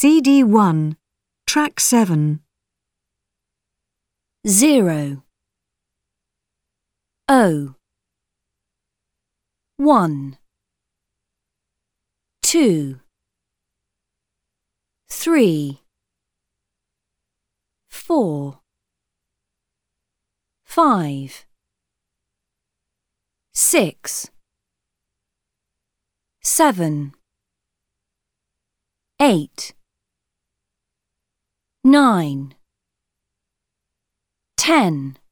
CD1, Track 7. 0 O 1 2 3 4 5 6 7 8 9 10